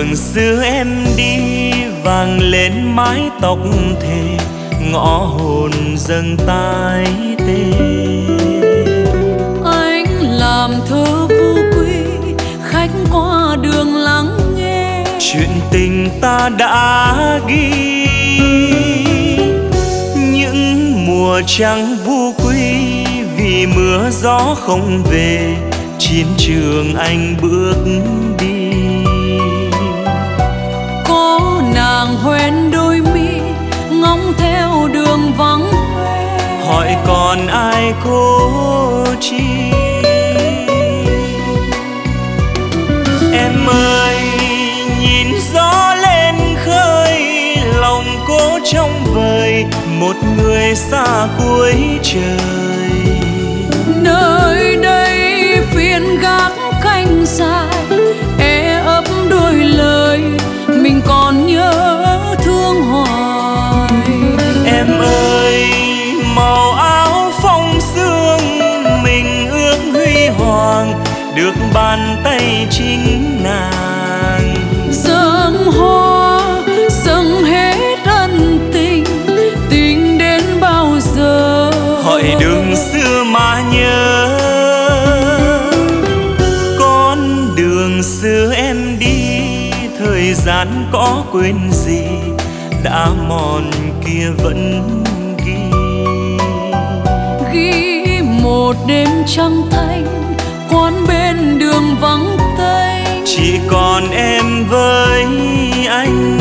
đường xưa em đi vàng lên mái tóc thề, ngõ hồn dâng tái tê. Anh làm thơ vô quy, khách qua đường lắng nghe chuyện tình ta đã ghi. Những mùa trắng vô quy vì mưa gió không về, chiến trường anh bước đi. Có nàng hoen đôi mi ngóng theo đường vắng hoe, hỏi còn ai cố chi. Em ơi nhìn gió lên khơi, lòng cố trông vời một người xa cuối trời. nơi đây phiên gác canh dài e ấp đôi lời mình còn nhớ thương hoài. Em ơi màu áo phong sương mình ước huy hoàng, được bàn tay chính nàng Dâng hoa dâng hết ân tình, tình đến bao giờ hỏi đường xưa mà nhớ. Con đường xưa em đi thời gian có quên gì, đã mòn kia vẫn ghi. ghi một đêm trăng thanh quán bên đường vắng tênh, chỉ còn em với anh.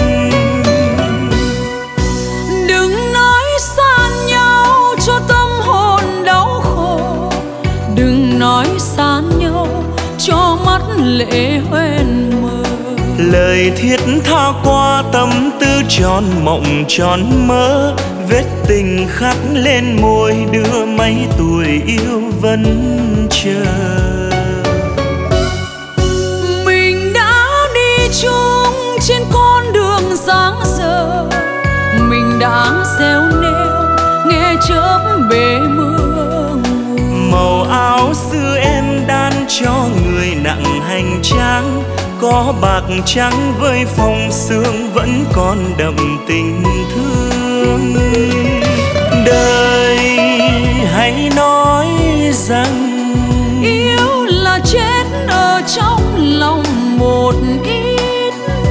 đừng nói xa nhau cho tâm hồn đau khổ, đừng nói xa nhau cho mắt lệ hoen mờ. Lời thiết tha qua tâm tư tròn mộng tròn mơ, vết tình khắc lên môi đưa mấy tuổi yêu vẫn chờ. Mình đã đi chung trên con đường dáng giờ, mình đã gieo neo nghe chớp bể mưa. Màu áo xưa em đan cho người nặng hành trang, có bạc trắng với phong sương vẫn còn đậm tình thương. Đời hãy nói rằng Yêu là chết ở trong lòng một ít,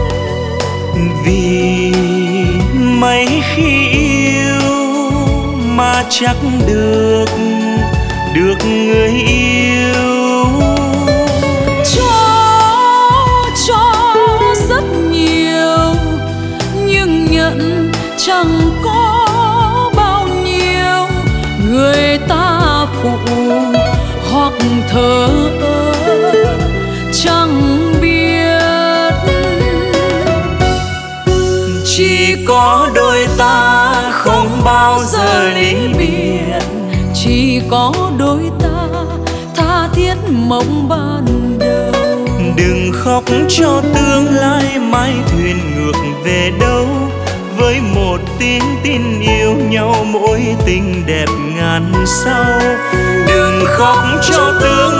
vì mấy khi yêu mà chắc được người yêu. cho rất nhiều nhưng nhận chẳng có bao nhiêu, người ta phụ hoặc thờ ơ chẳng biết. Chỉ có đôi ta không bao giờ ly biệt, chỉ có đôi ta tha thiết mộng ban đầu. đừng khóc cho tương lai mai thuyền ngược về đâu, với một tiếng tin yêu nhau mỗi tình đẹp ngàn sao. Đừng khóc cho tương